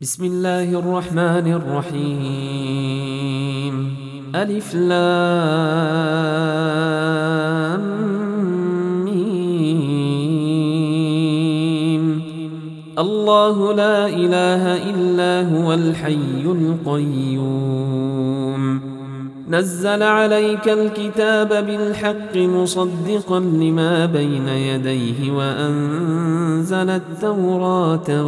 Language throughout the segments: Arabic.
بسم الله الرحمن الرحيم. ألف لام ميم. الله لا إله إلا هو الحي القيوم. نزل عليك الكتاب بالحق مصدقا لما بين يديه وأنزل التوراة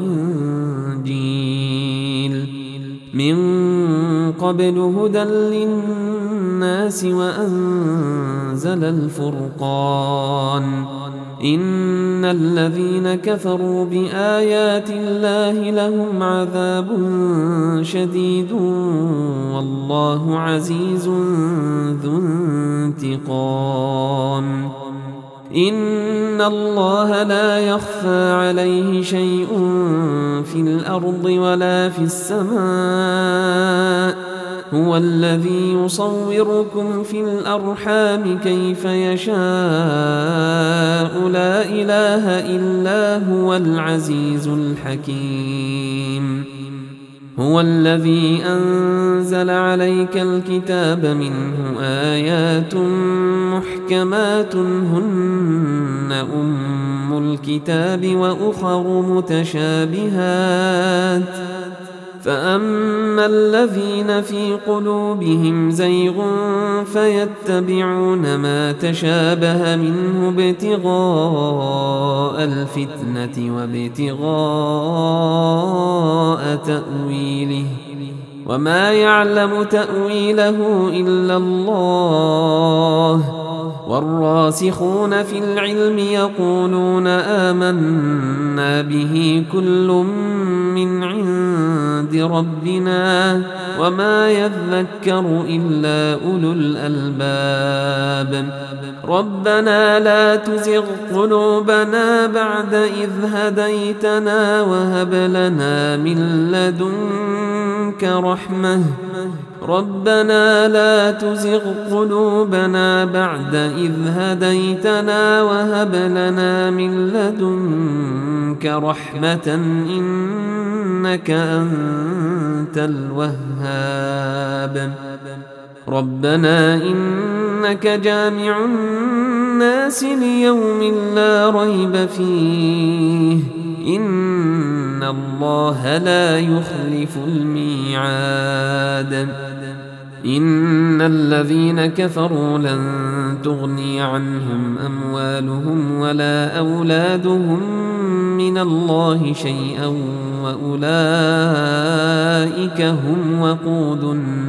والإنجيل من قبل هدى للناس وأنزل الفرقان. إن الذين كفروا بآيات الله لهم عذاب شديد والله عزيز ذو انتقام. إن الله لا يخفى عليه شيء في الأرض ولا في السماء. هو الذي يصوركم في الأرحام كيف يشاء. لا إله إلا هو العزيز الحكيم. هو الذي أنزل عليك الكتاب منه آيات محكمات هن أم الكتاب وأخر متشابهات فأما الذين في قلوبهم زيغ فيتبعون ما تشابه منه ابتغاء الفتنة وابتغاء تأويله وما يعلم تأويله إلا الله. والراسخون في العلم يقولون آمنا به كل من عند ربنا وما يذكر إلا أولو الألباب. ربنا لا تزغ قلوبنا بعد إذ هديتنا وهب لنا من لدنك رحمة. ربنا لا تزغ قلوبنا بعد إذ هديتنا وهب لنا من لدنك رحمة إنك أنت الوهاب. ربنا إنك جامع الناس ليوم لا ريب فيه إن الله لا يخلف الميعاد. إن الذين كفروا لن تغني عنهم أموالهم ولا أولادهم من الله شيئا وأولئك هم وقود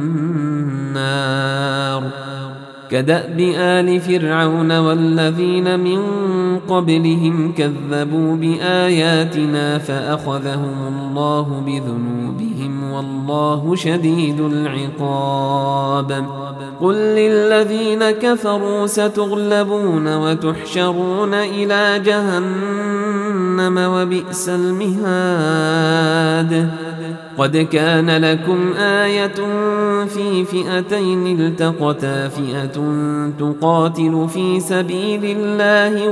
النار. كدأب آل فرعون والذين من قبلهم كذبوا بآياتنا فأخذهم الله بذنوبهم والله شديد العقاب. قل للذين كفروا ستغلبون وتحشرون إلى جهنم وبئس المهاد. قد كان لكم آية في فئتين التقتا فئة تقاتل في سبيل الله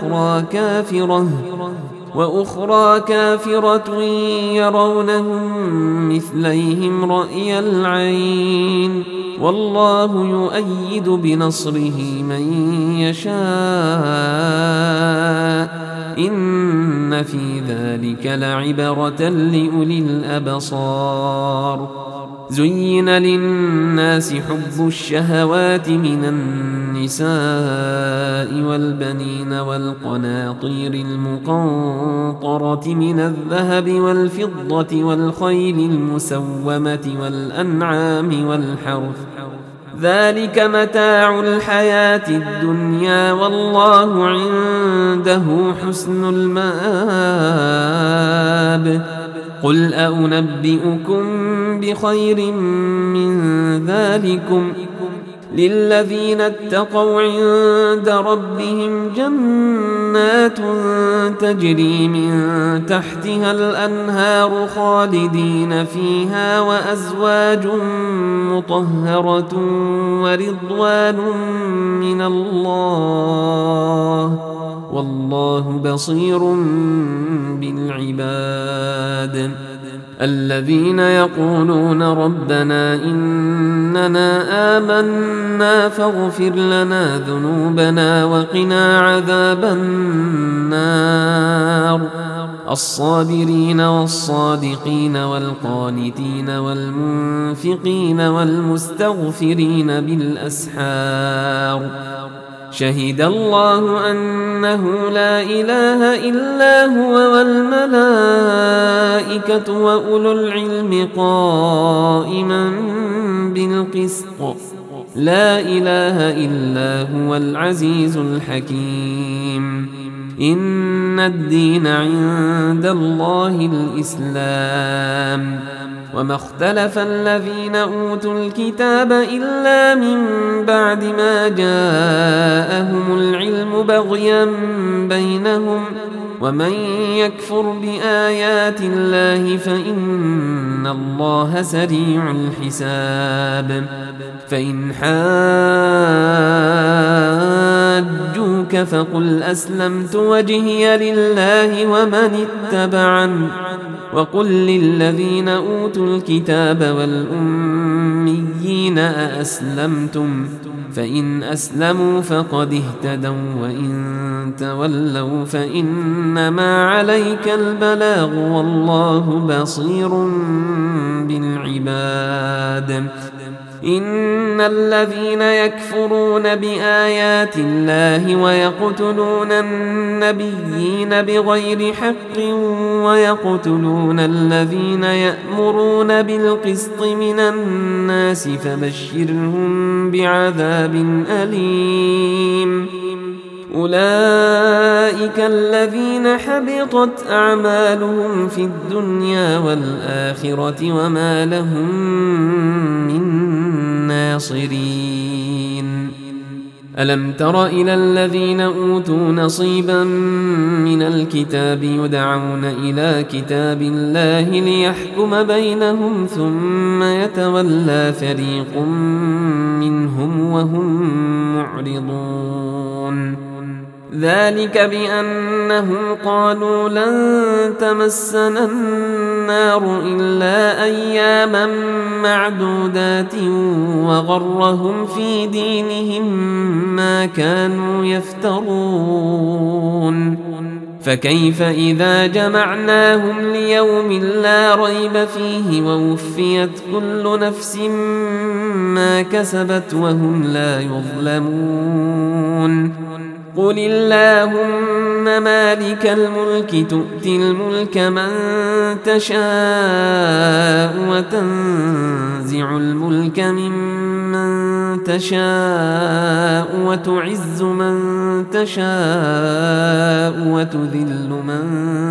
وأخرى كافرة يرونهم مثليهم رأي العين والله يؤيد بنصره من يشاء. إن في ذلك لعبرة لأولي الأبصار. زين للناس حب الشهوات من النساء والبنين والقناطير المقنطرة من الذهب والفضة والخيل المسومة والأنعام والحرث ذلك متاع الحياة الدنيا والله عنده حسن المآب. قل أنبئكم بخير من ذلكم للذين اتقوا عند ربهم جنات تجري من تحتها الأنهار خالدين فيها وأزواج مطهرة ورضوان من الله والله بصير بالعباد. الذين يقولون ربنا إننا آمنا فاغفر لنا ذنوبنا وقنا عذاب النار الصابرين والصادقين والقانتين والمنفقين والمستغفرين بالأسحار شهد الله أنه لا إله إلا هو والملائكة وأولو العلم قائما بالقسط لا إله إلا هو العزيز الحكيم إن الدين عند الله الإسلام وما اختلف الذين أوتوا الكتاب إلا من بعد ما جاءهم العلم بغيا بينهم ومن يكفر بآيات الله فإن الله سريع الحساب فإن حاجوك فقل أسلمت وجهي لله ومن اتبعني وقل للذين أوتوا الكتاب والأميين أأسلمتم فإن أسلموا فقد اهتدوا وإن تولوا فإنما عليك البلاغ والله بصير بالعباد إن الذين يكفرون بآيات الله ويقتلون النبيين بغير حق ويقتلون الذين يأمرون بالقسط من الناس فبشرهم بعذاب أليم أولئك الذين حبطت أعمالهم في الدنيا والآخرة وما لهم من ناصرين ألم تر إلى الذين أوتوا نصيبا من الكتاب يدعون إلى كتاب الله ليحكم بينهم ثم يتولى فريق منهم وهم معرضون ذلك بأنهم قالوا لن تمسنا النار إلا أياما معدودات وغرهم في دينهم ما كانوا يفترون فكيف إذا جمعناهم ليوم لا ريب فيه ووفيت كل نفس ما كسبت وهم لا يظلمون قل اللهم مالك الملك تؤتي الملك من تشاء وتنزع الملك ممن تشاء وتعز من تشاء وتذل من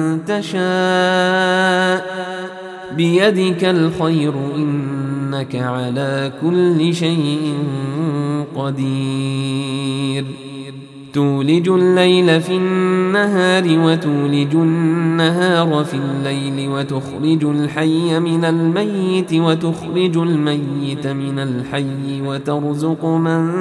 تشاء بيدك الخير إنك على كل شيء قدير تولج الليل في النهار وتولج النهار في الليل وتخرج الحي من الميت وتخرج الميت من الحي وترزق من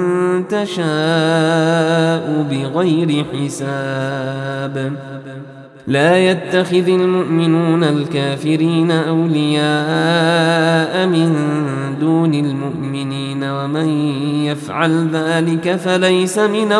تشاء بغير حساب لا يتخذ المؤمنون الكافرين أولياء من دون المؤمنين ومن يفعل ذلك فليس من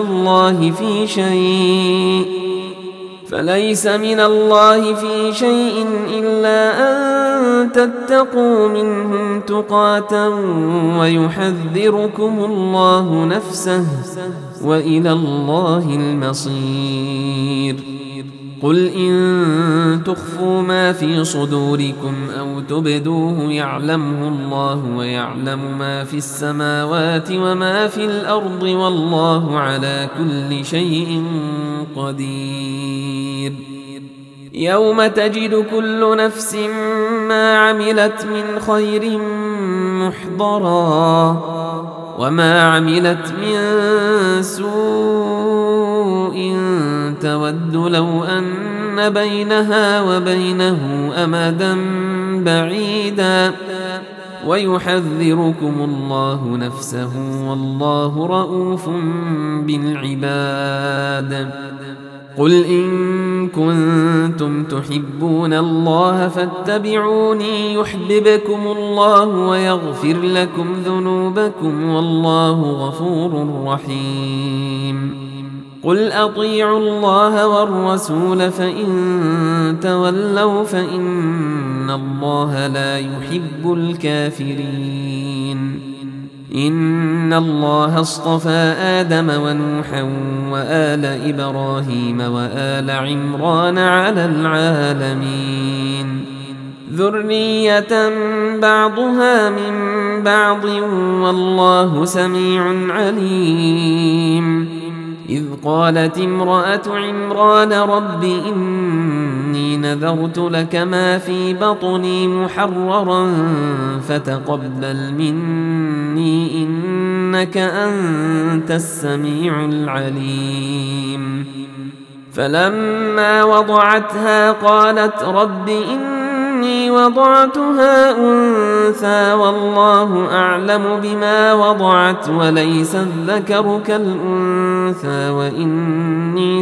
الله في شيء إلا أن تتقوا منهم تقاة ويحذركم الله نفسه وإلى الله المصير قل إن تخفوا ما في صدوركم أو تبدوه يعلمه الله ويعلم ما في السماوات وما في الأرض والله على كل شيء قدير يوم تجد كل نفس ما عملت من خير محضرا وما عملت من سوء تود لو أن بينها وبينه أمدا بعيدا ويحذركم الله نفسه والله رؤوف بالعباد قل إن كنتم تحبون الله فاتبعوني يحببكم الله ويغفر لكم ذنوبكم والله غفور رحيم قل أطيعوا الله والرسول فإن تولوا فإن الله لا يحب الكافرين إن الله اصطفى آدم ونوحا وآل إبراهيم وآل عمران على العالمين ذرية بعضها من بعض والله سميع عليم إذ قالت امرأة عمران رب إني نذرت لك ما في بطني محررا فتقبل مني إنك أنت السميع العليم فلما وضعتها قالت رب إني وضعتها أنثى والله أعلم بما وضعت وليس الذكر كالأنثى وإني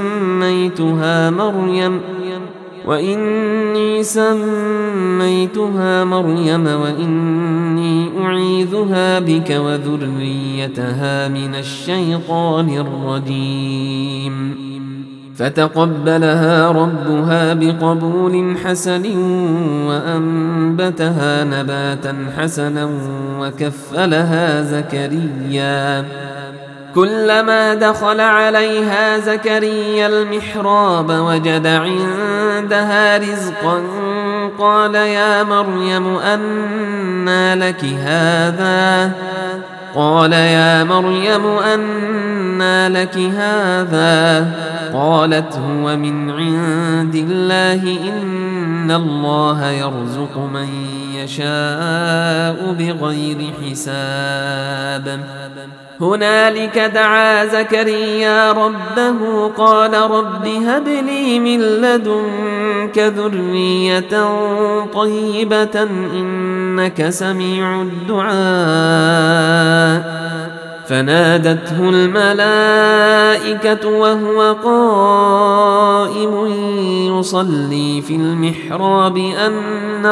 سميتها مريم وإني أعيذها بك وذريتها من الشيطان الرجيم فتقبلها ربها بقبول حسن وأنبتها نباتا حسنا وكفلها زكريا كلما دخل عليها زكريا المحراب وجد عندها رزقا قال يا مريم أنى لك هذا قالت هو من عند الله إن الله يرزق من يشاء بغير حساب هنالك دعا زكريا ربه قال رب هب لي من لدنك ذرية طيبة إنك سميع الدعاء فنادته الملائكة وهو قائم يصلي في المحراب أن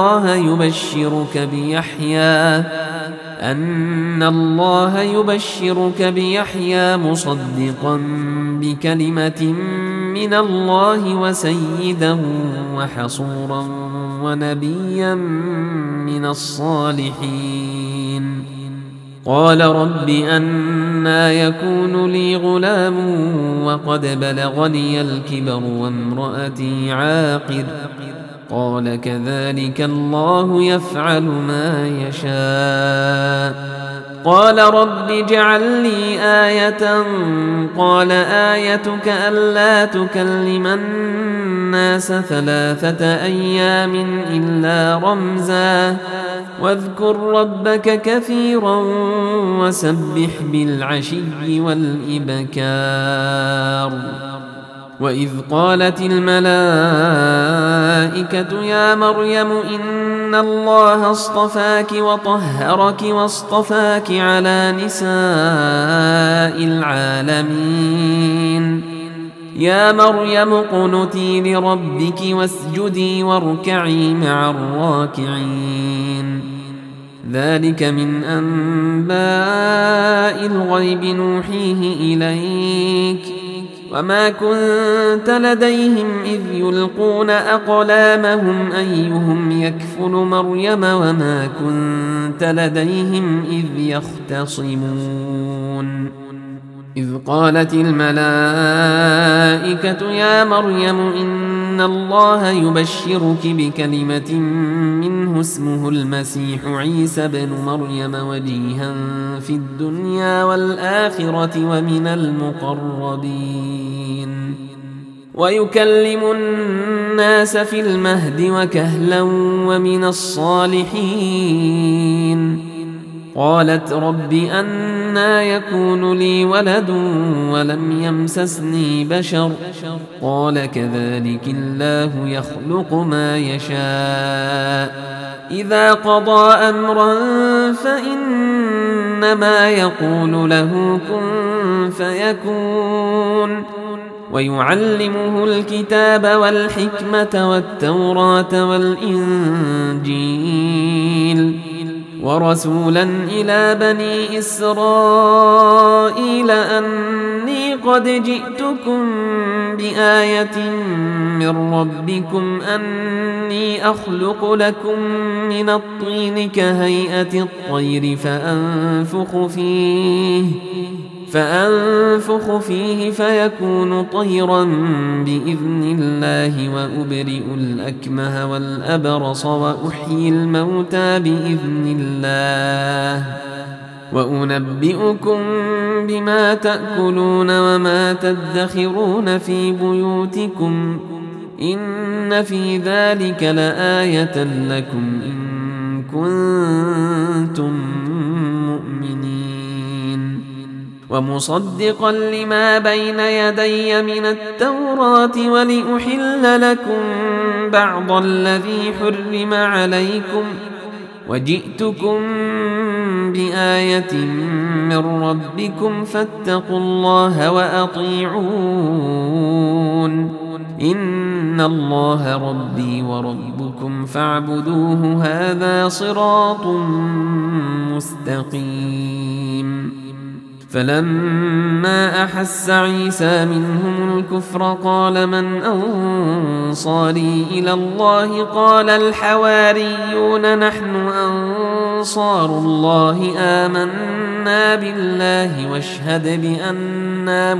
الله يبشرك بيحيى مصدقا بكلمة من الله وسيدا وحصورا ونبيا من الصالحين قال رب أنى يكون لي غلام وقد بلغني الكبر وامرأتي عاقر قال كذلك الله يفعل ما يشاء قال رب اجعل لي آية قال آيتك ألا تكلم الناس 3 أيام إلا رمزا واذكر ربك كثيرا وسبح بالعشي والإبكار وإذ قالت الملائكة يا مريم إن الله اصطفاك وطهرك واصطفاك على نساء العالمين يا مريم اقنتي لربك واسجدي واركعي مع الراكعين ذلك من أنباء الغيب نوحيه إليك وما كنت لديهم إذ يلقون أقلامهم أيهم يكفل مريم وما كنت لديهم إذ يختصمون إذ قالت الملائكة يا مريم إن الله يبشرك بكلمة منه اسمه المسيح عيسى بن مريم وجيها في الدنيا والآخرة ومن المقربين ويكلم الناس في المهد وكهلا ومن الصالحين قالت رب أنى يكون لي ولد ولم يمسسني بشر قال كذلك الله يخلق ما يشاء إذا قضى أمرا فإنما يقول له كن فيكون ويعلمه الكتاب والحكمة والتوراة والإنجيل ورسولا إلى بني إسرائيل أني قد جئتكم بآية من ربكم أني أخلق لكم من الطين كهيئة الطير فأنفخ فيه فيكون طيرا بإذن الله وأبرئ الأكمه والأبرص وأحيي الموتى بإذن الله وأنبئكم بما تأكلون وما تدخرون في بيوتكم إن في ذلك لآية لكم إن كنتم مؤمنين ومصدقا لما بين يدي من التوراة ولأحل لكم بعض الذي حرم عليكم وجئتكم بآية من ربكم فاتقوا الله وأطيعون إن الله ربي وربكم فاعبدوه هذا صراط مستقيم فلما أحس عيسى منهم الكفر قال من أنصاري إلى الله قال الحواريون نحن أنصار الله آمنا بالله واشهد بأننا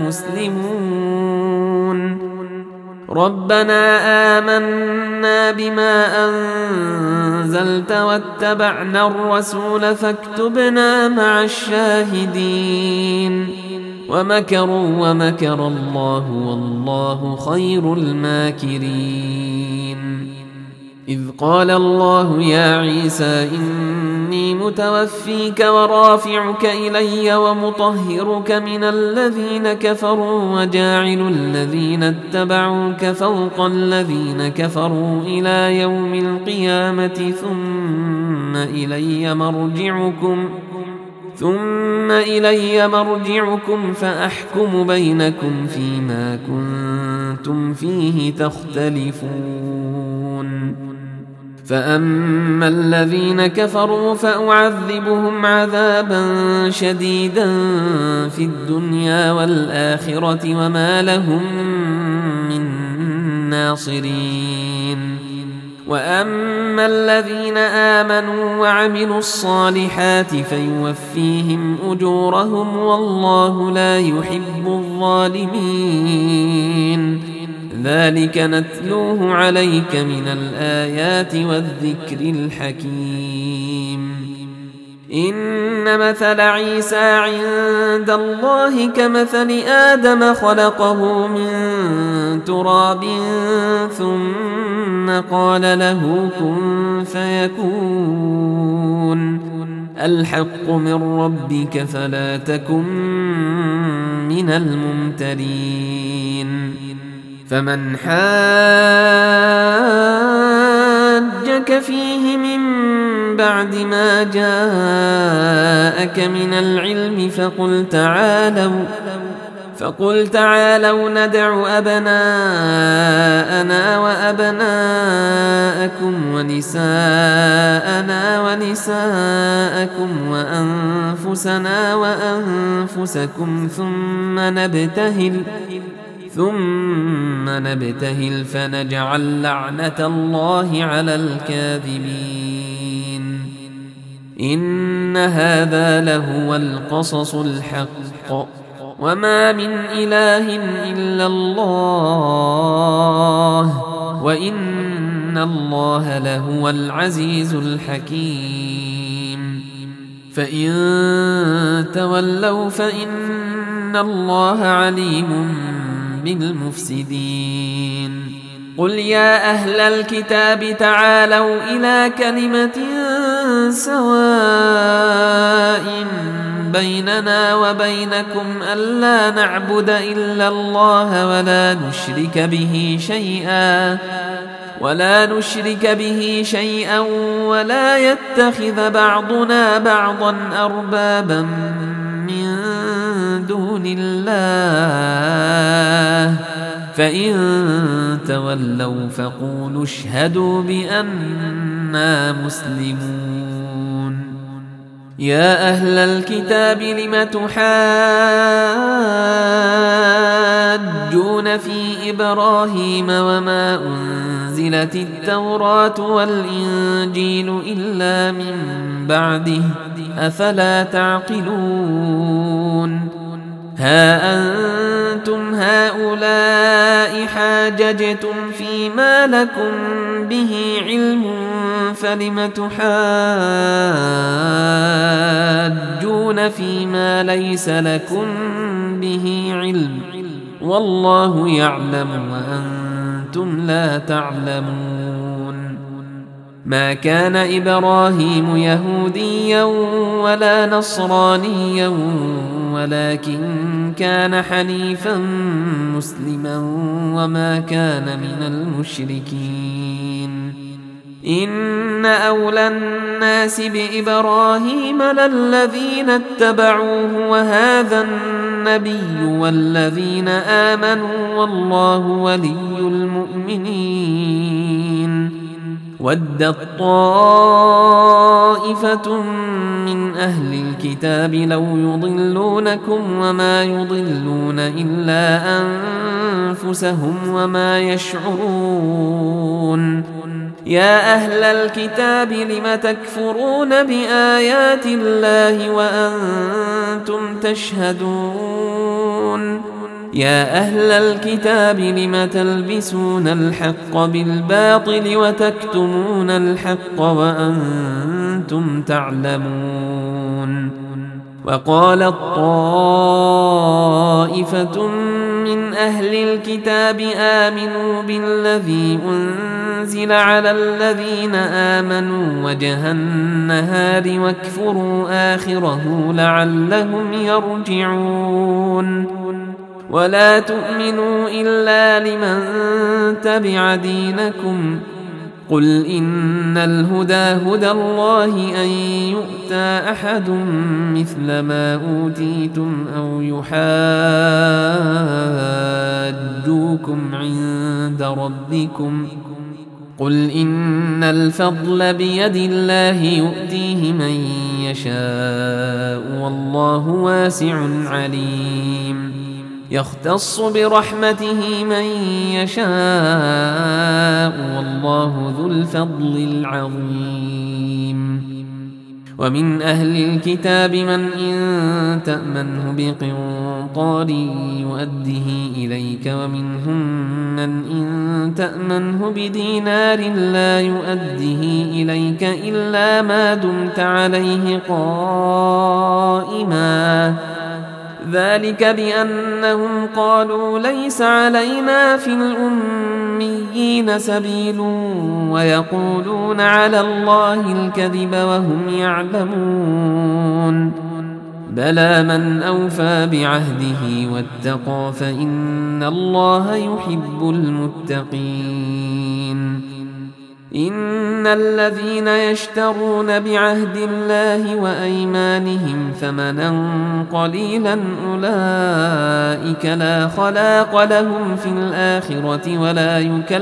مسلمون ربنا آمنا بما أنزلت واتبعنا الرسول فاكتبنا مع الشاهدين ومكروا ومكر الله والله خير الماكرين إذ قال الله يا عيسى إني متوفيك ورافعك إلي ومطهرك من الذين كفروا وجاعل الذين اتبعوك فوق الذين كفروا إلى يوم القيامة ثم إلي مرجعكم فأحكم بينكم فيما كنتم فيه تختلفون فأما الذين كفروا فأعذبهم عذابا شديدا في الدنيا والآخرة وما لهم من ناصرين وأما الذين آمنوا وعملوا الصالحات فيوفيهم أجورهم والله لا يحب الظالمين ذلك نتلوه عليك من الآيات والذكر الحكيم إن مثل عيسى عند الله كمثل آدم خلقه من تراب ثم قال له كن فيكون الحق من ربك فلا تكن من الممترين فمن حاجك فيه من بعد ما جاءك من العلم فقل تعالوا ندع أبناءنا وأبناءكم ونساءنا ونساءكم وأنفسنا وأنفسكم ثم نبتهل فنجعل لعنة الله على الكاذبين إن هذا لهو القصص الحق وما من إله إلا الله وإن الله لهو العزيز الحكيم فإن تولوا فإن الله عليم بالمفسدين قل يا أهل الكتاب تعالوا إلى كلمة سواء بيننا وبينكم ألا نعبد إلا الله ولا نشرك به شيئا ولا يتخذ بعضنا بعضا أربابا من دون الله فإن تولوا فقولوا اشهدوا بأننا مسلمون. يا أهل الكتاب لم تحاجون في إبراهيم وما أنزلت التوراة والإنجيل إلا من بعده أفلا تعقلون. ها أنتم هؤلاء حاججتم فيما لكم به علم فلم تحاجون فيما ليس لكم به علم والله يعلم وأنتم لا تعلمون. ما كان إبراهيم يهوديا ولا نصرانيا ولكن كان حنيفا مسلما وما كان من المشركين. إن أولى الناس بإبراهيم للذين اتبعوه وهذا النبي والذين آمنوا والله ولي المؤمنين. ودت طائفة من أهل الكتاب لو يضلونكم وما يضلون إلا أنفسهم وما يشعرون. يا أهل الكتاب لم تكفرون بآيات الله وأنتم تشهدون. يا أهل الكتاب لم تلبسون الحق بالباطل وتكتمون الحق وأنتم تعلمون. وقالت طائفة من أهل الكتاب آمنوا بالذي أنزل على الذين آمنوا وجه النهار واكفروا آخره لعلهم يرجعون. ولا تؤمنوا إلا لمن تبع دينكم قل إن الهدى هدى الله أن يؤتى أحد مثل ما أوتيتم أو يحاجوكم عند ربكم قل إن الفضل بيد الله يؤتيه من يشاء والله واسع عليم. يختص برحمته من يشاء والله ذو الفضل العظيم. ومن أهل الكتاب من إن تأمنه بقنطار يؤده إليك ومنهم من إن تأمنه بدينار لا يؤده إليك إلا ما دمت عليه قائما ذلك بأنهم قالوا ليس علينا في الأميين سبيل ويقولون على الله الكذب وهم يعلمون. بلى من أوفى بعهده واتقى فإن الله يحب المتقين. إن الذين يشترون بعهد الله وأيمانهم ثمنا قليلا أولئك لا خلاق لهم في الآخرة ولا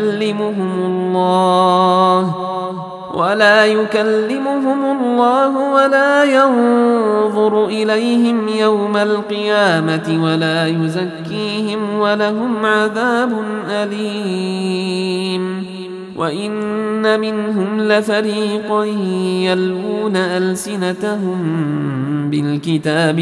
يكلمهم الله ولا ينظر إليهم يوم القيامة ولا يزكيهم ولهم عذاب أليم. وإن منهم لفريقا يلوون ألسنتهم بالكتاب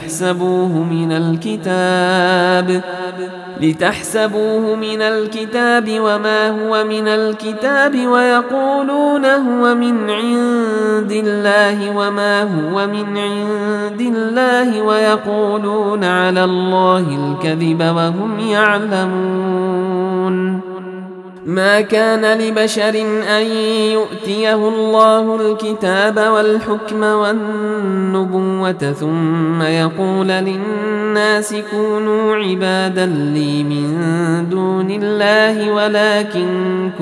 لتحسبوه من الكتاب وما هو من الكتاب ويقولون هو من عند الله وما هو من عند الله ويقولون على الله الكذب وهم يعلمون. ما كان لبشر أن يؤتيه الله الكتاب والحكم والنبوة ثم يقول للناس كونوا عبادا لي من دون الله ولكن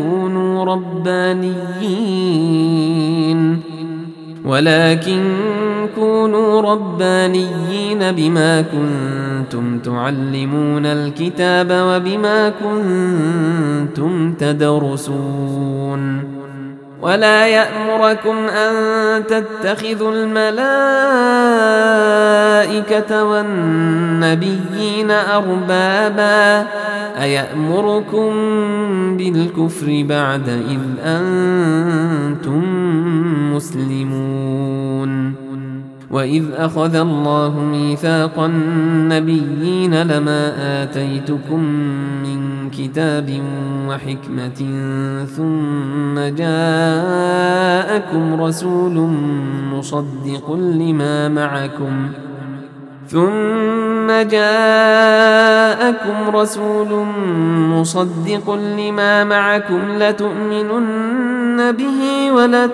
كونوا ربانيين بما كنتم تعلمون الكتاب وبما كنتم تدرسون ولا يأمركم أن تتخذوا الملائكة والنبيين أربابا أيأمركم بالكفر بعد إذ أنتم مسلمون وإذ أخذ الله ميثاق النبيين لما آتيتكم من كتاب وحكمة ثم جاءكم رسول مصدق لما معكم لتؤمنن به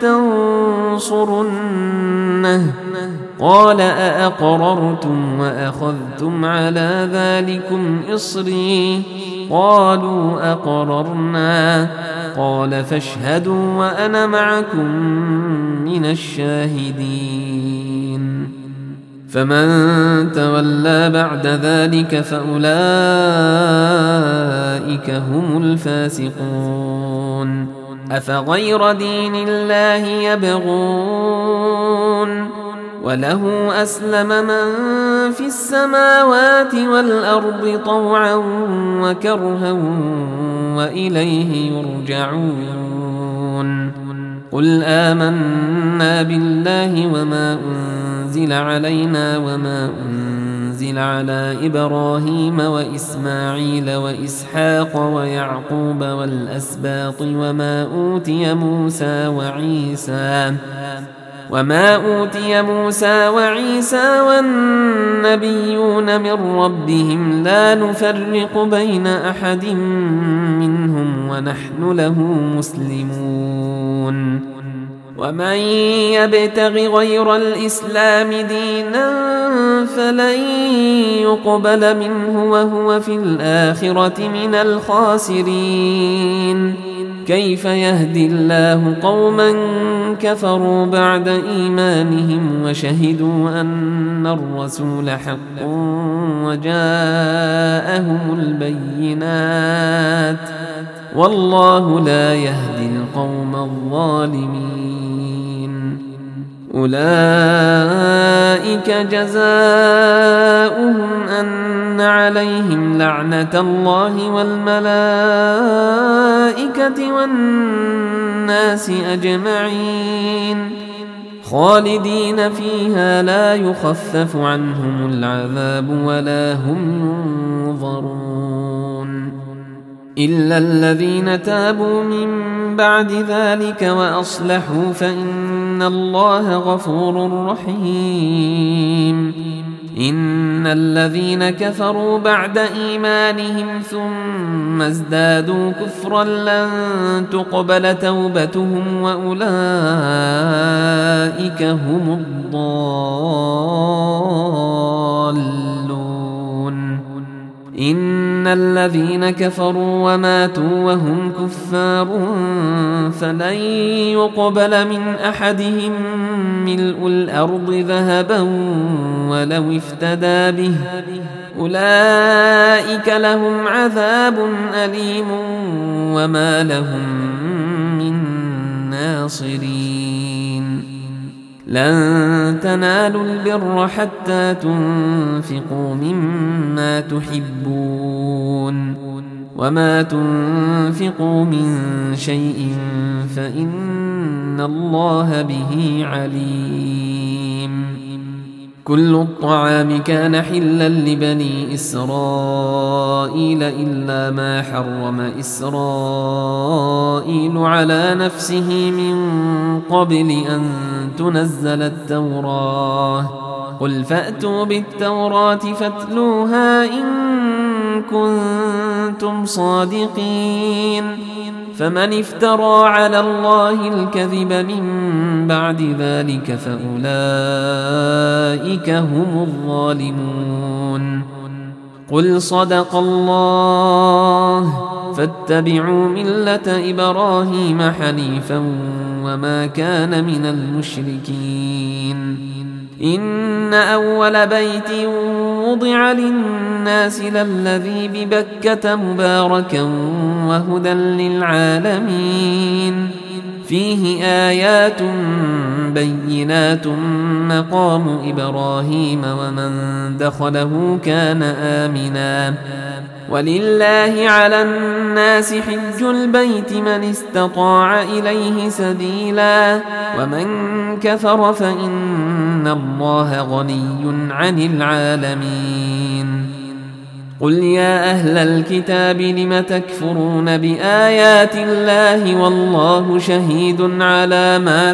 ولتنصرنه قال أأقررتم وأخذتم على ذلكم إصري قالوا أقررنا قال فاشهدوا وأنا معكم من الشاهدين فمن تولى بعد ذلك فأولئك هم الفاسقون أفغير دين الله يبغون وله أسلم من في السماوات والأرض طوعا وكرها وإليه يرجعون قل آمنا بالله وما أنزل علينا وما أنزل على إبراهيم وإسماعيل وإسحاق ويعقوب والأسباط وما أوتي موسى وعيسى والنبيون من ربهم لا نفرق بين أحد منهم ونحن له مسلمون ومن يبتغ غير الإسلام دينا فلن يقبل منه وهو في الآخرة من الخاسرين كيف يهدي الله قوما كفروا بعد إيمانهم وشهدوا أن الرسول حق وجاءهم البينات والله لا يهدي القوم الظالمين أولئك جزاؤهم أن عليهم لعنة الله والملائكة والناس أجمعين خالدين فيها لا يخفف عنهم العذاب ولا هم ينظرون إلا الذين تابوا من بعد ذلك وأصلحوا فإن الله غفور رحيم إن الذين كفروا بعد إيمانهم ثم ازدادوا كفرا لن تقبل توبتهم وأولئك هم الضالون إن الذين كفروا وماتوا وهم كفار فلن يقبل من أحدهم ملء الأرض ذهبا ولو افتدى به أولئك لهم عذاب أليم وما لهم من ناصرين لن تنالوا البر حتى تنفقوا مما تحبون وما تنفقوا من شيء فإن الله به عليم كل الطعام كان حلا لبني إسرائيل إلا ما حرم إسرائيل على نفسه من قبل أن تنزل التوراة قل فأتوا بالتوراة فاتلوها إن كنتم صادقين فمن افترى على الله الكذب من بعد ذلك فأولئك هم الظالمون قل صدق الله فاتبعوا ملة إبراهيم حنيفا وما كان من المشركين إن أول بيت وضع للناس للذي ببكة مباركا وهدى للعالمين فيه آيات بينات مقام إبراهيم ومن دخله كان آمنا ولله على الناس حج البيت من استطاع إليه سبيلا ومن كفر فإن الله غني عن العالمين قل يا أهل الكتاب لم تكفرون بآيات الله والله شهيد على ما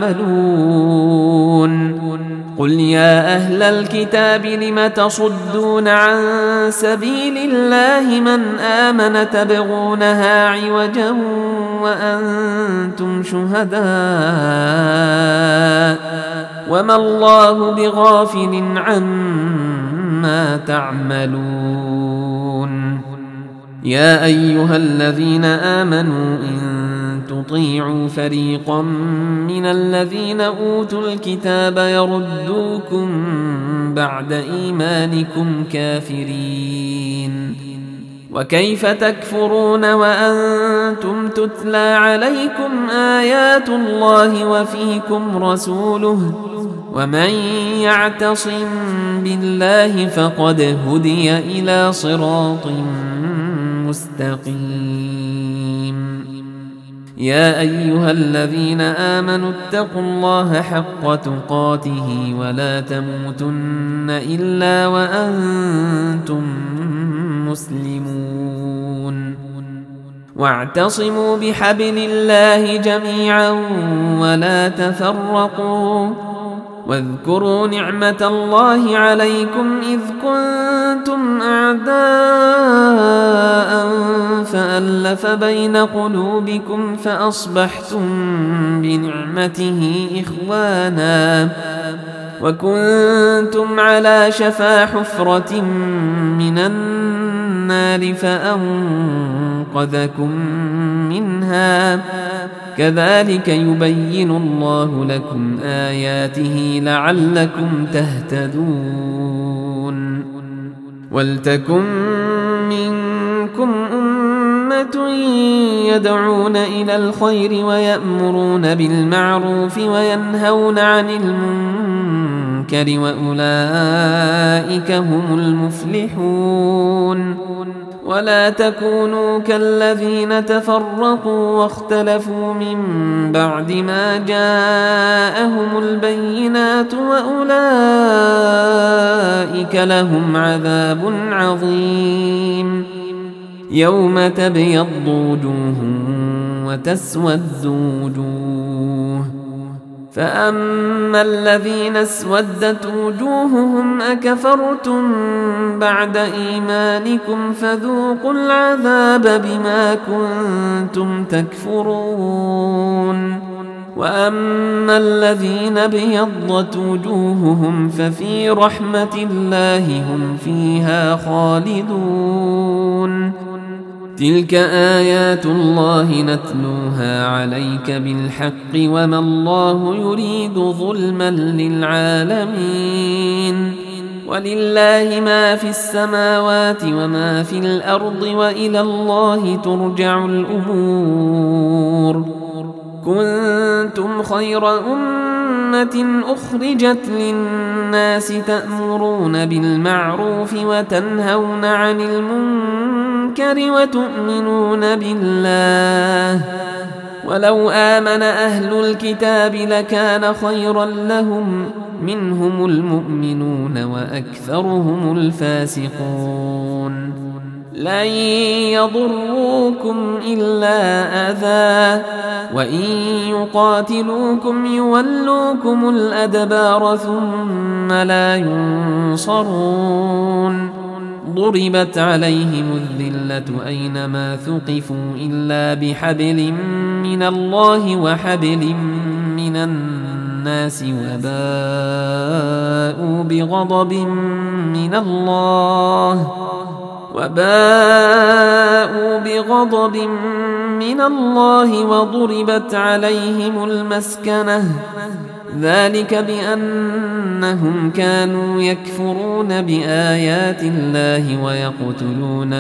تعملون قل يا أهل الكتاب لم تصدون عن سبيل الله من آمن تبغونها عوجا وأنتم شهداء وما الله بغافل عما تعملون يا أيها الذين آمنوا إن تطيعوا فريقا من الذين أوتوا الكتاب يردوكم بعد إيمانكم كافرين وكيف تكفرون وأنتم تتلى عليكم آيات الله وفيكم رسوله ومن يعتصم بالله فقد هدي إلى صراط مستقيم يا أيها الذين آمنوا اتقوا الله حق تقاته ولا تموتن إلا وأنتم مسلمون واعتصموا بحبل الله جميعا ولا تفرقوا واذكروا نعمة الله عليكم إذ كنتم أعداء فألف بين قلوبكم فأصبحتم بنعمته إخوانا وكنتم على شفا حفرة من النار فأنقذكم منها كذلك يبين الله لكم آياته لعلكم تهتدون ولتكن منكم أمة يدعون إلى الخير ويأمرون بالمعروف وينهون عن المنكر وأولئك هم المفلحون ولا تكونوا كالذين تفرقوا واختلفوا من بعد ما جاءهم البينات وأولئك لهم عذاب عظيم يوم تبيض وجوه وتسود وجوه فأما الذين اسودت وجوههم أكفرتم بعد إيمانكم فذوقوا العذاب بما كنتم تكفرون وأما الذين ابيضت وجوههم ففي رحمة الله هم فيها خالدون تلك آيات الله نتلوها عليك بالحق وما الله يريد ظلما للعالمين ولله ما في السماوات وما في الأرض وإلى الله ترجع الأمور كنتم خير أمة أخرجت للناس تأمرون بالمعروف وتنهون عن المنكر وتؤمنون بالله ولو آمن أهل الكتاب لكان خيرا لهم منهم المؤمنون وأكثرهم الفاسقون لن يضروكم إلا أذى وإن يقاتلوكم يولوكم الأدبار ثم لا ينصرون ضربت عليهم الذلة أينما ثقفوا إلا بحبل من الله وحبل من الناس وباءوا بغضب من الله وضربت عليهم المسكنة ذلك بأنهم كانوا يكفرون بآيات الله ويقتلون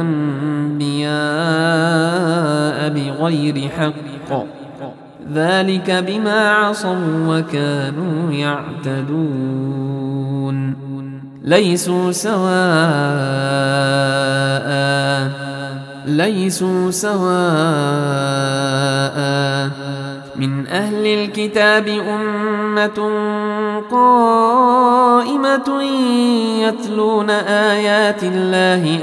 الأنبياء بغير حق ذلك بما عصوا وكانوا يعتدون ليسوا سواء من أهل الكتاب أمة قائمة يتلون آيات الله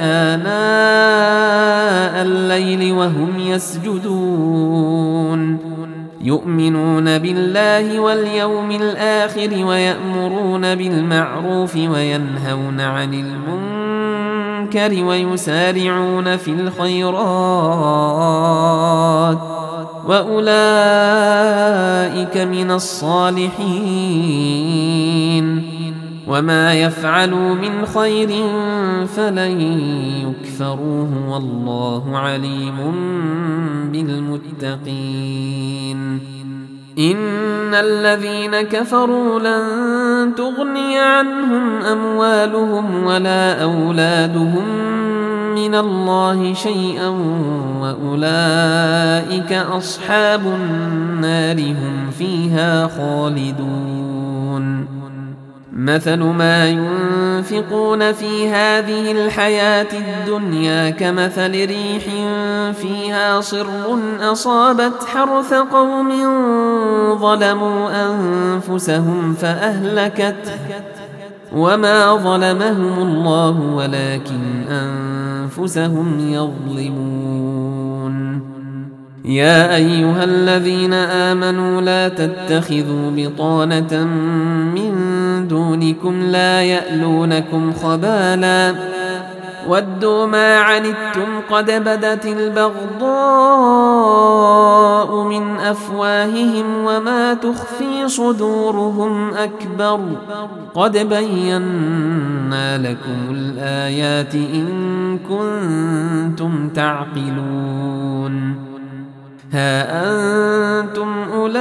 آناء الليل وهم يسجدون يؤمنون بالله واليوم الآخر ويأمرون بالمعروف وينهون عن المنكر ويسارعون في الخيرات وأولئك من الصالحين وما يفعلوا من خير فلن يكفروه والله عليم بالمتقين إن الذين كفروا لن تغني عنهم أموالهم ولا أولادهم من الله شيئا وأولئك أصحاب النار هم فيها خالدون مثل ما ينفقون في هذه الحياة الدنيا كمثل ريح فيها صر أصابت حرث قوم ظلموا أنفسهم فأهلكته وما ظلمهم الله ولكن أنفسهم يظلمون يا أيها الذين آمنوا لا تتخذوا بطانة من دونكم لا يألونكم خبالا ودوا ما عنتم قد بدت البغضاء من أفواههم وما تخفي صدورهم أكبر قد بينا لكم الآيات إن كنتم تعقلون ها أنتم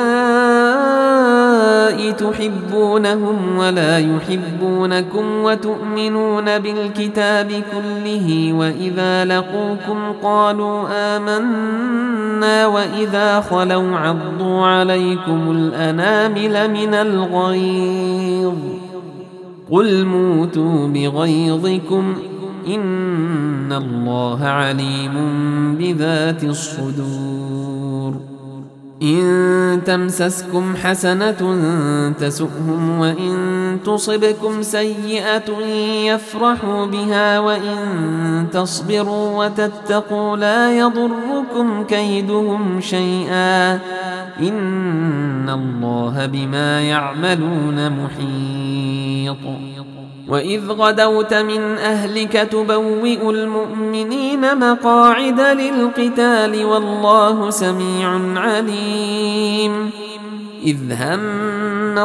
أولئك تحبونهم ولا يحبونكم وتؤمنون بالكتاب كله وإذا لقوكم قالوا آمنا وإذا خلوا عضوا عليكم الأنامل من الغيظ قل موتوا بغيظكم إن الله عليم بذات الصدور إن تمسسكم حسنة تسؤهم وإن تصبكم سيئة يفرحوا بها وإن تصبروا وتتقوا لا يضركم كيدهم شيئا إن الله بما يعملون محيط وإذ غدوت من أهلك تبوئ المؤمنين مقاعد للقتال والله سميع عليم إذ هم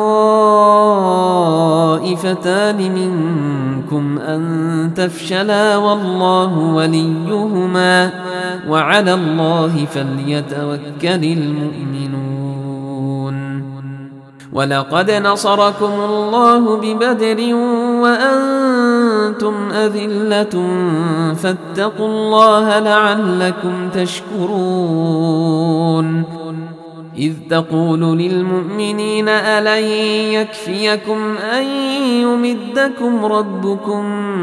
الطائفتان منكم أن تفشلا والله وليهما وعلى الله فليتوكل المؤمنون ولقد نصركم الله ببدر وأنتم أذلة فاتقوا الله لعلكم تشكرون إذ تقول للمؤمنين ألن يكفيكم أن يمدكم ربكم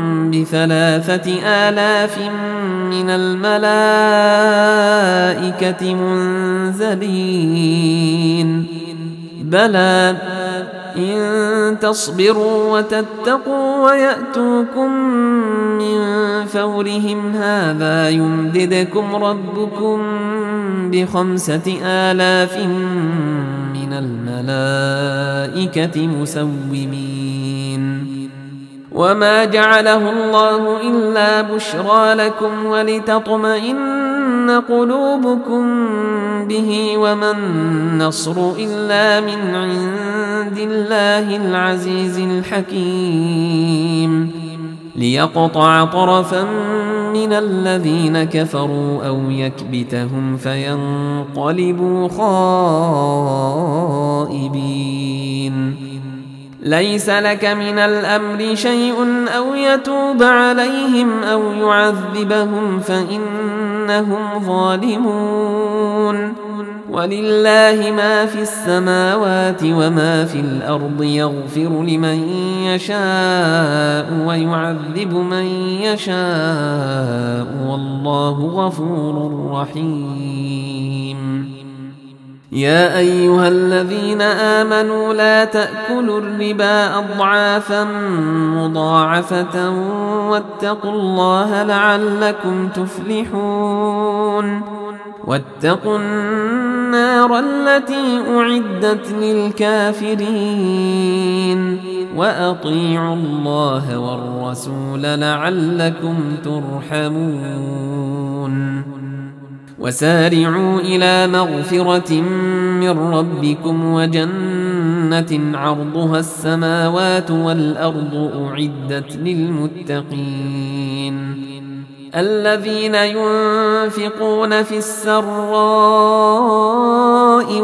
ب3,000 من الملائكة منزلين بلى إن تصبروا وتتقوا ويأتوكم من فورهم هذا يمددكم ربكم ب5,000 من الملائكة مسومين وما جعله الله إلا بشرى لكم ولتطمئن قلوبكم به وما النصر إلا من عند الله العزيز الحكيم ليقطع طرفا من الذين كفروا أو يكبتهم فينقلبوا خائبين. ليس لك من الأمر شيء أو يتوب عليهم أو يعذبهم فإنهم ظالمون. ولله ما في السماوات وما في الأرض يغفر لمن يشاء ويعذب من يشاء والله غفور رحيم. يا أيها الذين آمنوا لا تأكلوا الربا أضعافا مضاعفة واتقوا الله لعلكم تفلحون. واتقوا النار التي أعدت للكافرين وأطيعوا الله والرسول لعلكم ترحمون. وسارعوا إلى مغفرة من ربكم وجنة عرضها السماوات والأرض أعدت للمتقين الذين ينفقون في السراء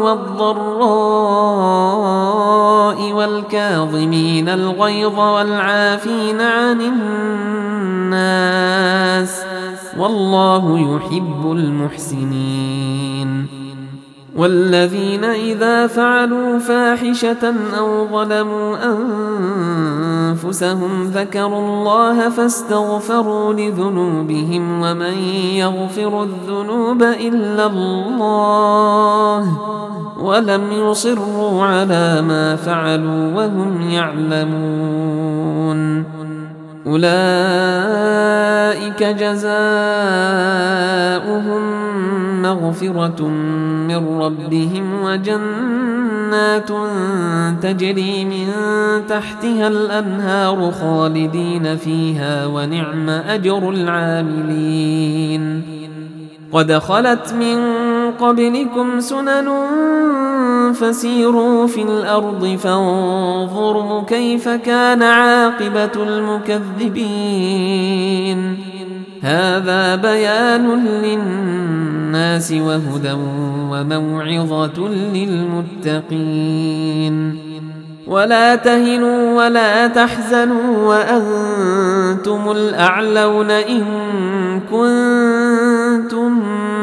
والضراء والكاظمين الغيظ والعافين عن الناس والله يحب المحسنين. والذين إذا فعلوا فاحشة أو ظلموا أنفسهم ذكروا الله فاستغفروا لذنوبهم ومن يغفر الذنوب إلا الله ولم يصروا على ما فعلوا وهم يعلمون. أولئك جزاؤهم مغفرة من ربهم وجنات تجري من تحتها الأنهار خالدين فيها ونعم أجر العاملين. قد خلت من قبلكم سنن فسيروا في الأرض فانظروا كيف كان عاقبة المكذبين. هذا بيان للناس وهدى وموعظة للمتقين. ولا تهنوا ولا تحزنوا وأنتم الأعلون إن كنتم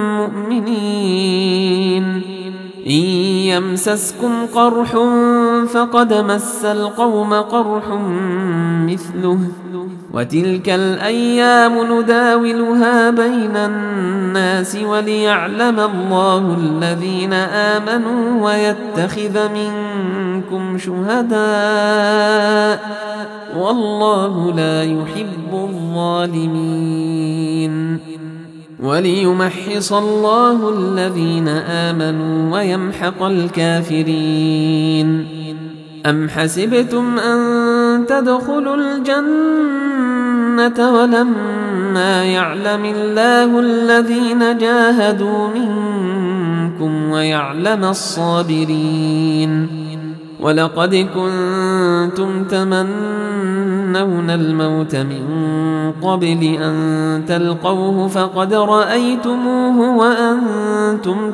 مؤمنين. إن يمسسكم قرح فقد مس القوم قرح مثله وتلك الأيام نداولها بين الناس وليعلم الله الذين آمنوا ويتخذ منكم شهداء والله لا يحب الظالمين. وليمحص الله الذين آمنوا ويمحق الكافرين. أم حسبتم أن تدخلوا الجنة ولما يعلم الله الذين جاهدوا منكم ويعلم الصابرين. ولقد كنتم تمنون الموت من قبل أن تلقوه فقد رأيتموه وأنتم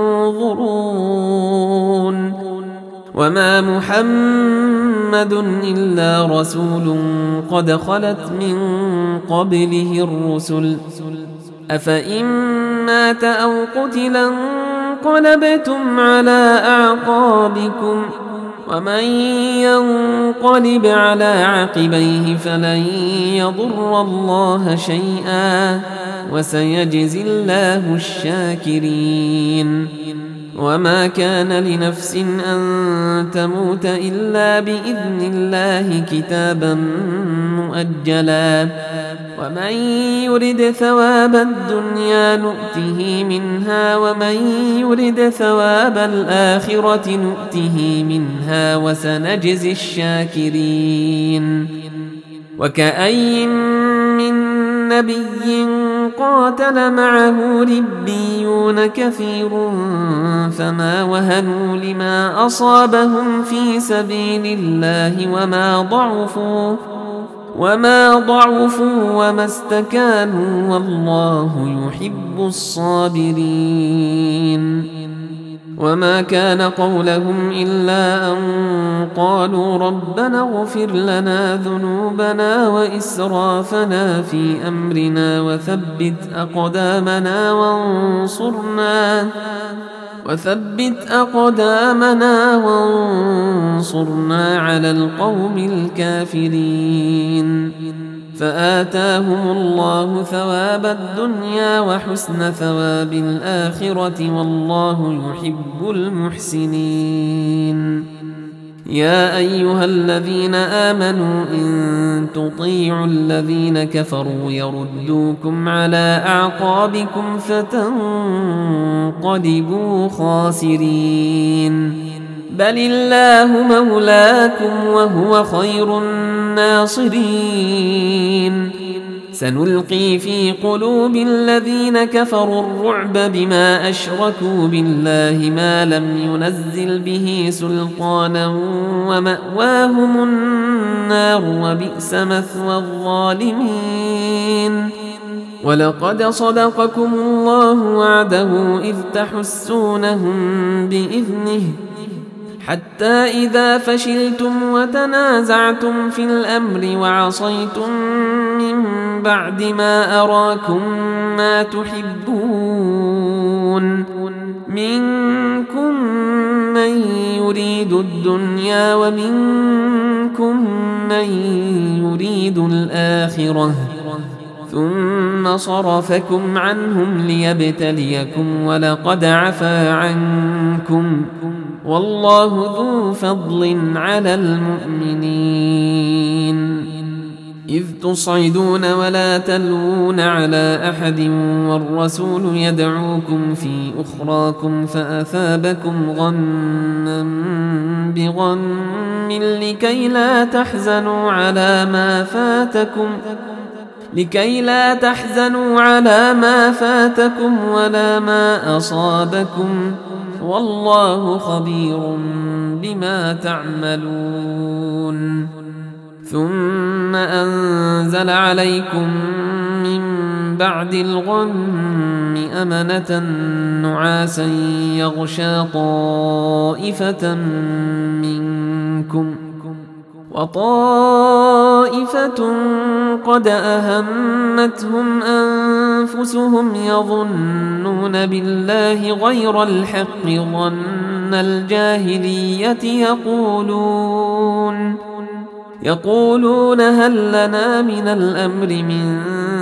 تنظرون. وما محمد إلا رسول قد خلت من قبله الرسل أفإن مات أو قتلا انقلبتم على أعقابكم ومن ينقلب على عقبيه فلن يضر الله شيئا وسيجزي الله الشاكرين. وما كان لنفس أن تموت إلا بإذن الله كتابا مؤجلا ومن يرد ثواب الدنيا نؤته منها ومن يرد ثواب الآخرة نؤته منها وسنجزي الشاكرين. وكأي من نبي قاتل معه ربيون كثير فما وهنوا لما أصابهم في سبيل الله وما ضعفوا وما استكانوا والله يحب الصابرين. وما كان قولهم إلا أن قالوا ربنا اغفر لنا ذنوبنا وإسرافنا في أمرنا وثبت أقدامنا وانصرنا على القوم الكافرين. فآتاهم الله ثواب الدنيا وحسن ثواب الآخرة والله يحب المحسنين. يا أيها الذين آمنوا إن تطيعوا الذين كفروا يردوكم على أعقابكم فتنقلبوا خاسرين. بل الله مولاكم وهو خير الناصرين. سنلقي في قلوب الذين كفروا الرعب بما أشركوا بالله ما لم ينزل به سلطانا ومأواهم النار وبئس مثوى الظالمين. ولقد صدقكم الله وعده إذ تحسونهم بإذنه حتى إذا فشلتم وتنازعتم في الأمر وعصيتم من بعد ما أراكم ما تحبون منكم من يريد الدنيا ومنكم من يريد الآخرة ثم صرفكم عنهم ليبتليكم ولقد عفا عنكم والله ذو فضل على المؤمنين. إذ تصعدون ولا تلوون على أحد والرسول يدعوكم في أخراكم فأثابكم غما بغم لكي لا تحزنوا على ما فاتكم ولا ما أصابكم والله خبير بما تعملون. ثم أنزل عليكم من بعد الغم أمنة نعاسا يغشى طائفة منكم وطائفة قد أهمتهم أنفسهم يظنون بالله غير الحق ظن الجاهلية يقولون هل لنا من الأمر من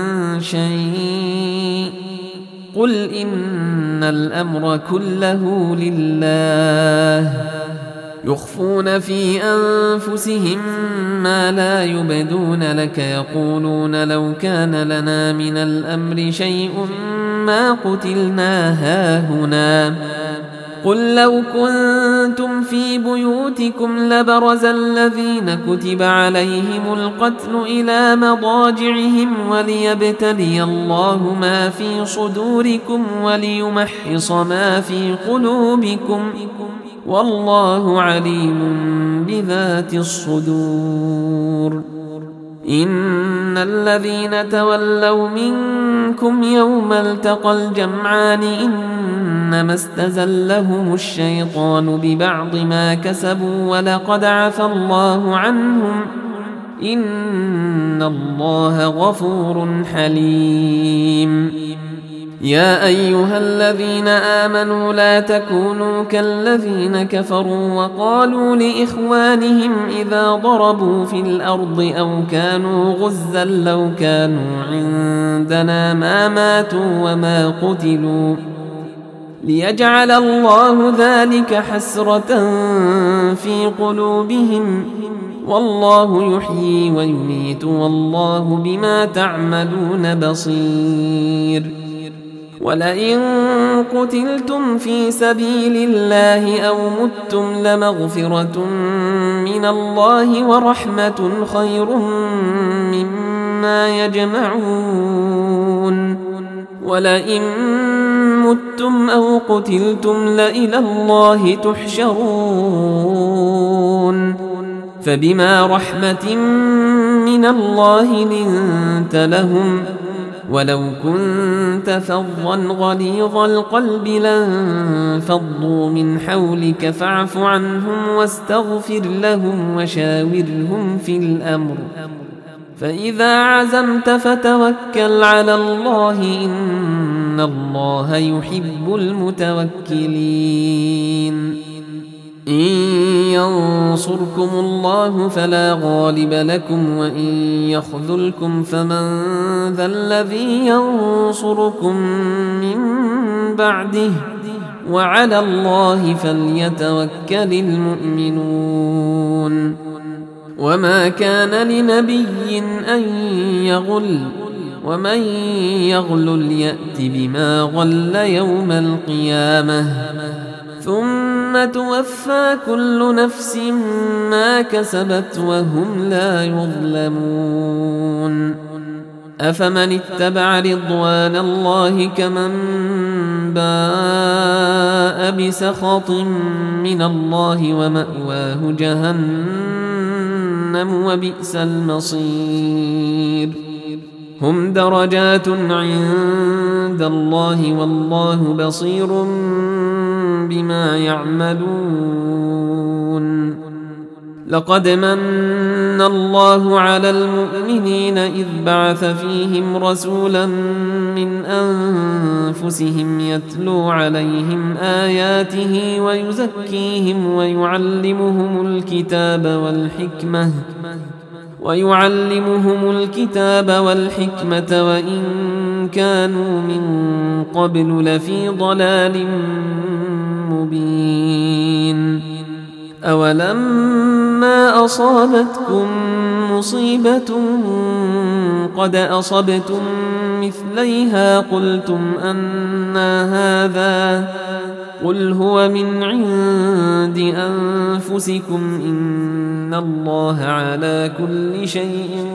شيء قل إن الأمر كله لله يخفون في أنفسهم ما لا يبدون لك يقولون لو كان لنا من الأمر شيء ما قتلنا هاهنا قل لو كنتم في بيوتكم لبرز الذين كتب عليهم القتل إلى مضاجعهم وليبتلي الله ما في صدوركم وليمحص ما في قلوبكم والله عليم بذات الصدور. إن الذين تولوا منكم يوم التقى الجمعان إنما استزلهم الشيطان ببعض ما كسبوا ولقد عفى الله عنهم إن الله غفور حليم. يا أيها الذين آمنوا لا تكونوا كالذين كفروا وقالوا لإخوانهم إذا ضربوا في الأرض أو كانوا غزا لو كانوا عندنا ما ماتوا وما قتلوا ليجعل الله ذلك حسرة في قلوبهم والله يحيي ويميت والله بما تعملون بصير. ولئن قتلتم في سبيل الله أو متم لمغفرة من الله ورحمة خير مما يجمعون. ولئن متم أو قتلتم لإلى الله تحشرون. فبما رحمة من من الله لنت لهم، ولو كنت فظا غليظ القلب لانفضوا من حولك فاعف عنهم واستغفر لهم وشاورهم في الأمر، فإذا عزمت فتوكل على الله إن الله يحب المتوكلين. إن ينصركم الله فلا غالب لكم وإن يخذلكم فمن ذا الذي ينصركم من بعده وعلى الله فليتوكل المؤمنون. وما كان لنبي أن يغل ومن يغلل يأت بما غل يوم القيامة ثم توفى كل نفس ما كسبت وهم لا يظلمون. أفمن اتبع رضوان الله كمن باء بسخط من الله ومأواه جهنم وبئس المصير. هم درجات عند الله والله بصير بما يعملون. لقد من الله على المؤمنين إذ بعث فيهم رسولا من أنفسهم يتلو عليهم آياته ويزكيهم ويعلمهم الكتاب والحكمة وإن كانوا من قبل لفي ضلال مبين. أولما أصابتكم مصيبة قد أصبتم مثليها قلتم أنى هذا قل هو من عند أنفسكم إن الله على كل شيء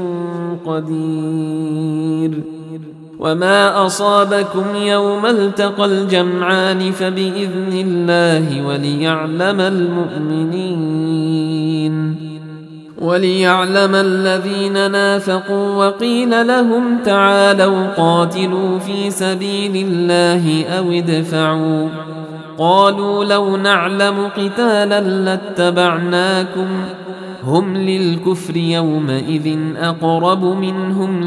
قدير. وما أصابكم يوم التقى الجمعان فبإذن الله وليعلم الذين نافقوا وقيل لهم تعالوا قاتلوا في سبيل الله أو ادفعوا قالوا لو نعلم قتالا لاتبعناكم هم للكفر يومئذ أقرب منهم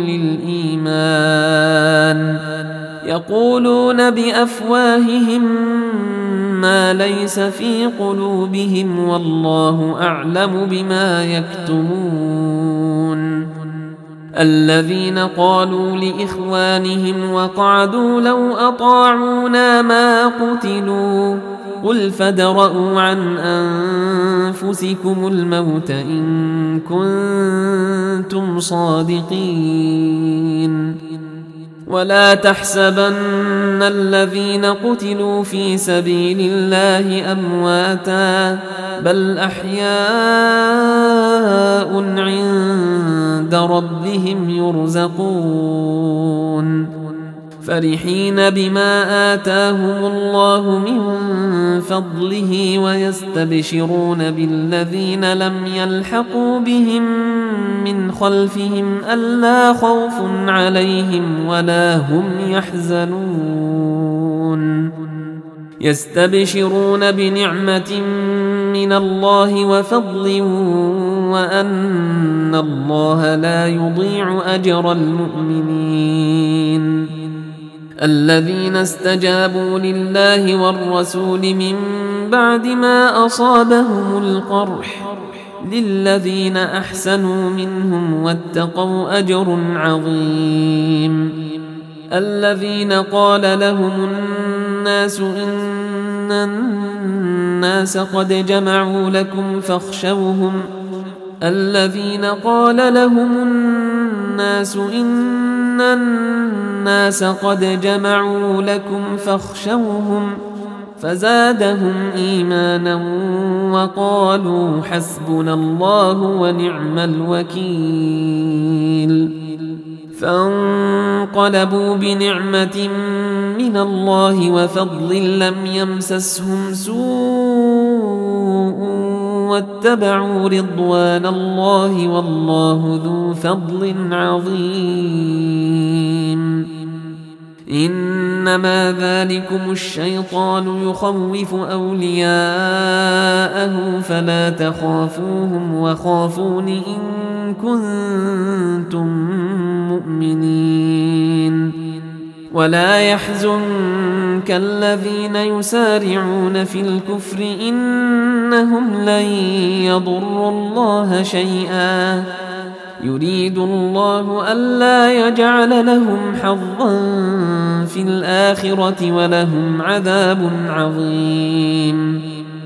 للإيمان يقولون بأفواههم ما ليس في قلوبهم والله أعلم بما يكتمون. الذين قالوا لإخوانهم وقعدوا لو أطاعونا ما قتلوا قل فادرءوا عن أنفسكم الموت إن كنتم صادقين. ولا تحسبن الذين قتلوا في سبيل الله أمواتا بل أحياء عند ربهم يرزقون فرحين بما آتاهم الله من فضله ويستبشرون بالذين لم يلحقوا بهم من خلفهم ألا خوف عليهم ولا هم يحزنون يستبشرون بنعمة من الله وفضل وأن الله لا يضيع أجر المؤمنين. الذين استجابوا لله والرسول من بعد ما أصابهم القرح للذين أحسنوا منهم واتقوا أجر عظيم. الذين قال لهم الناس إن الناس قد جمعوا لكم فاخشوهم فزادهم إيمانا وقالوا حسبنا الله ونعم الوكيل. فانقلبوا بنعمة من الله وفضل لم يمسسهم سوء واتبعوا رضوان الله والله ذو فضل عظيم. إنما ذلكم الشيطان يخوف أولياءه فلا تخافوهم وخافون إن كنتم مؤمنين. ولا يحزنك الذين يسارعون في الكفر إنهم لن يضروا الله شيئا يريد الله ألا يجعل لهم حظا في الآخرة ولهم عذاب عظيم.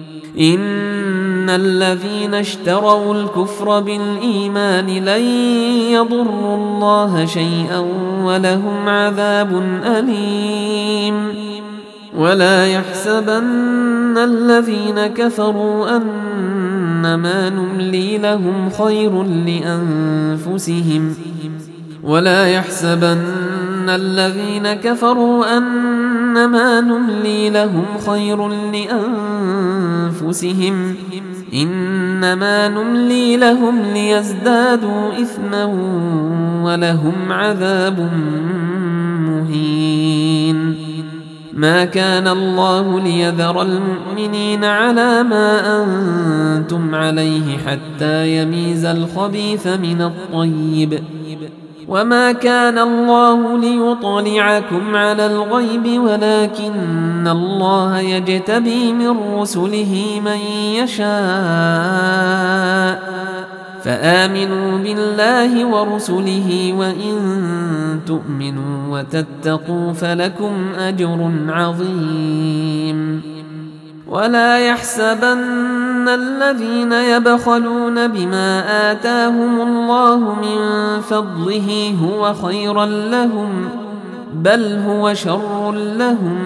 إن الذين اشتروا الكفر بالإيمان لن يضروا الله شيئا ولهم عذاب أليم. ولا يحسبن الذين كفروا أنما نملي لهم خير لأنفسهم ولا يحسبن الذين كفروا أنما نملي لهم خير لأنفسهم إنما نملي لهم ليزدادوا إثما ولهم عذاب مهين. ما كان الله ليذر المؤمنين على ما أنتم عليه حتى يميز الخبيث من الطيب وما كان الله ليطلعكم على الغيب ولكن الله يجتبي من رسله من يشاء فآمنوا بالله ورسله وإن تؤمنوا وتتقوا فلكم أجر عظيم. ولا يحسبن الذين يبخلون بما آتاهم الله من فضله هو خيرا لهم بل هو شر لهم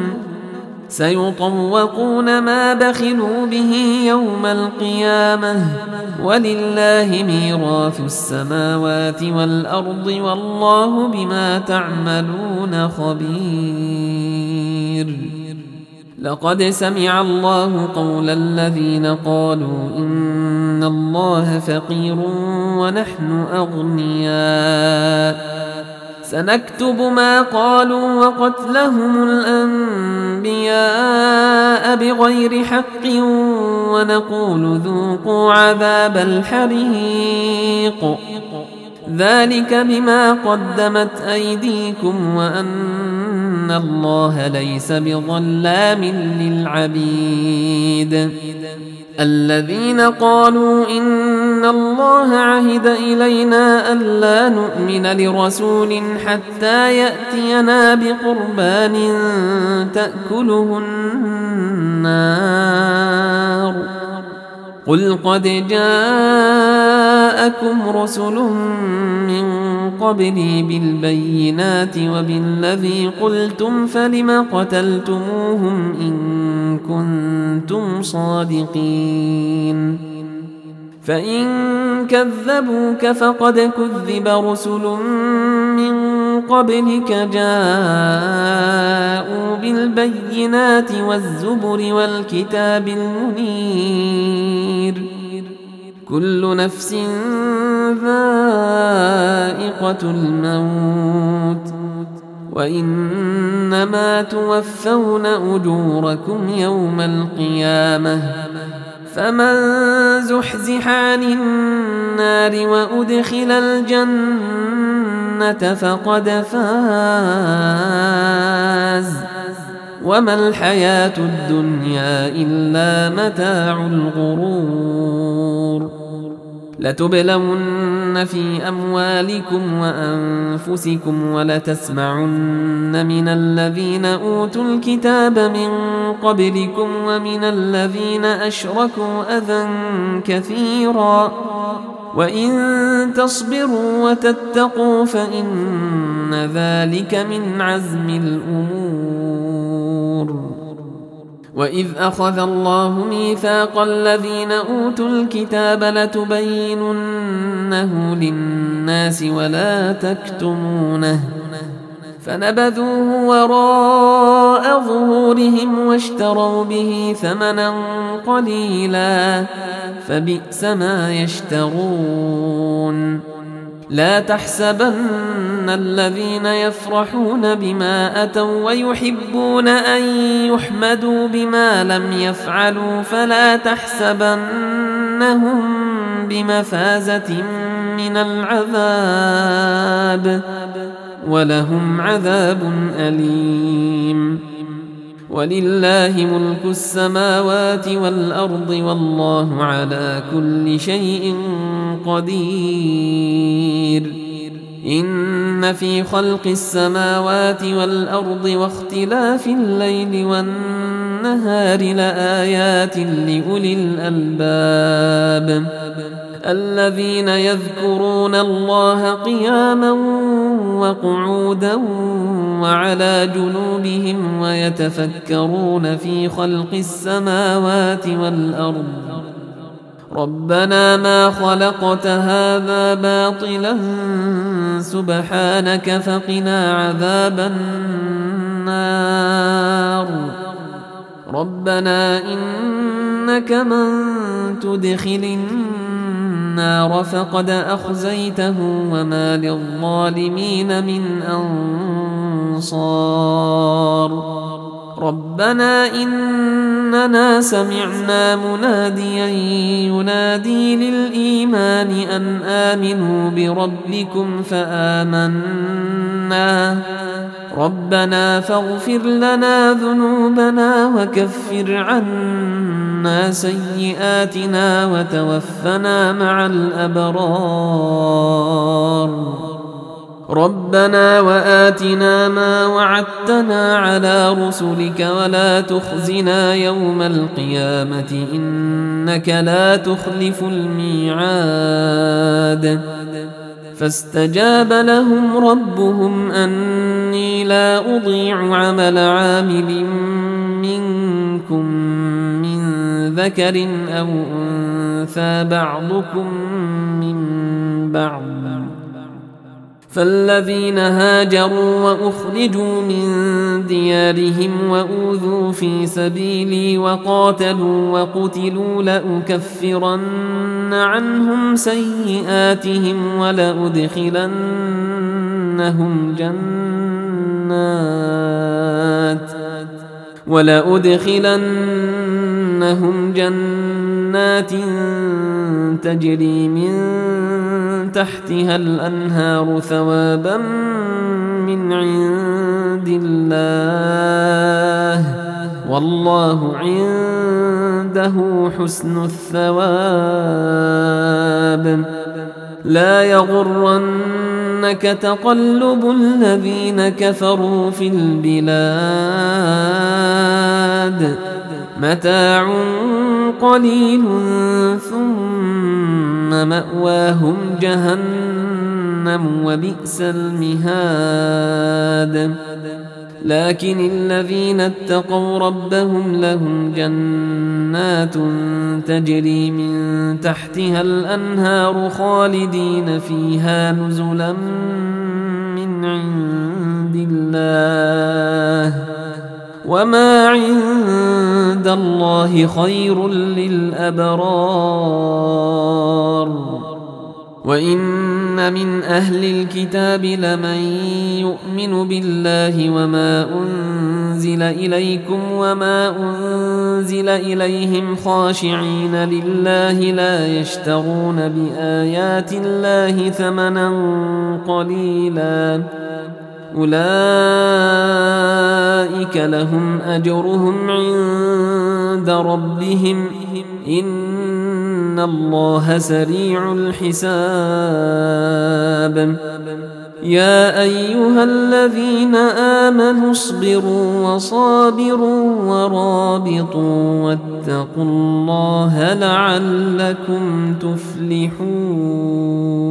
سيطوقون ما بخلوا به يوم القيامة ولله ميراث السماوات والأرض والله بما تعملون خبير. لقد سمع الله قول الذين قالوا إن الله فقير ونحن أغنياء سنكتب ما قالوا وقتلهم الأنبياء بغير حق ونقول ذوقوا عذاب الحريق ذلك بما قدمت أيديكم وأن الله ليس بظلام للعبيد. الذين قالوا إن الله عهد إلينا ألا نؤمن لرسول حتى يأتينا بقربان تأكله النار قل قد جاءكم رسل من قبلي بالبينات وبالذي قلتم فلم قتلتموهم إن كنتم صادقين فإن كذبوك فقد كذب رسل من قبلك جاءوا بالبينات والزبر والكتاب المنير كل نفس ذائقة الموت وإنما توفون أجوركم يوم القيامة فمن زحزح عن النار وأدخل الجنة فقد فاز وما الحياة الدنيا إلا متاع الغرور. لتبلون في أموالكم وأنفسكم ولتسمعن من الذين أوتوا الكتاب من قبلكم ومن الذين أشركوا أذى كثيرا وإن تصبروا وتتقوا فإن ذلك من عزم الأمور. وإذ أخذ الله ميثاق الذين أوتوا الكتاب لتبيننه للناس ولا تكتمونه فنبذوه وراء ظهورهم واشتروا به ثمنا قليلا فبئس ما يشترون. لا تحسبن الذين يفرحون بما أتوا ويحبون أن يحمدوا بما لم يفعلوا فلا تحسبنهم بمفازة من العذاب ولهم عذاب أليم. ولله ملك السماوات والأرض والله على كل شيء قدير. إن في خلق السماوات والأرض واختلاف الليل والنهار لآيات لأولي الألباب الذين يذكرون الله قياما وقعودا وعلى جنوبهم ويتفكرون في خلق السماوات والأرض ربنا ما خلقت هذا باطلا سبحانك فقنا عذاب النار. ربنا إنك من تدخل النار فقد أخزيته وما للظالمين من أنصار. ربنا إننا سمعنا مناديا ينادي للإيمان أن آمنوا بربكم فآمنا ربنا فاغفر لنا ذنوبنا وكفر عنا سيئاتنا وتوفنا مع الأبرار. ربنا وآتنا ما وعدتنا على رسلك ولا تخزنا يوم القيامة إنك لا تخلف الميعاد. فاستجاب لهم ربهم أني لا أضيع عمل عامل منكم من ذكر أو أنثى بعضكم من بعض. فالذين هاجروا وأخرجوا من ديارهم وأوذوا في سبيلي وقاتلوا وقتلوا لأكفرن عنهم سيئاتهم ولأدخلنهم جنات تجري من تحتها الأنهار ثوابا من عند الله والله عنده حسن الثواب. لا يغرنك تقلب الذين كفروا في البلاد متاع قليل ثم مأواهم جهنم وبئس المهاد. لكن الذين اتقوا ربهم لهم جنات تجري من تحتها الأنهار خالدين فيها نزلا من عند الله وما عند الله خير للأبرار. وإن من أهل الكتاب لمن يؤمن بالله وما أنزل إليكم وما أنزل إليهم خاشعين لله لا يشترون بآيات الله ثمنا قليلا أولئك لهم أجرهم عند ربهم إن الله سريع الحساب. يا أيها الذين آمنوا اصبروا وصابروا ورابطوا واتقوا الله لعلكم تفلحون.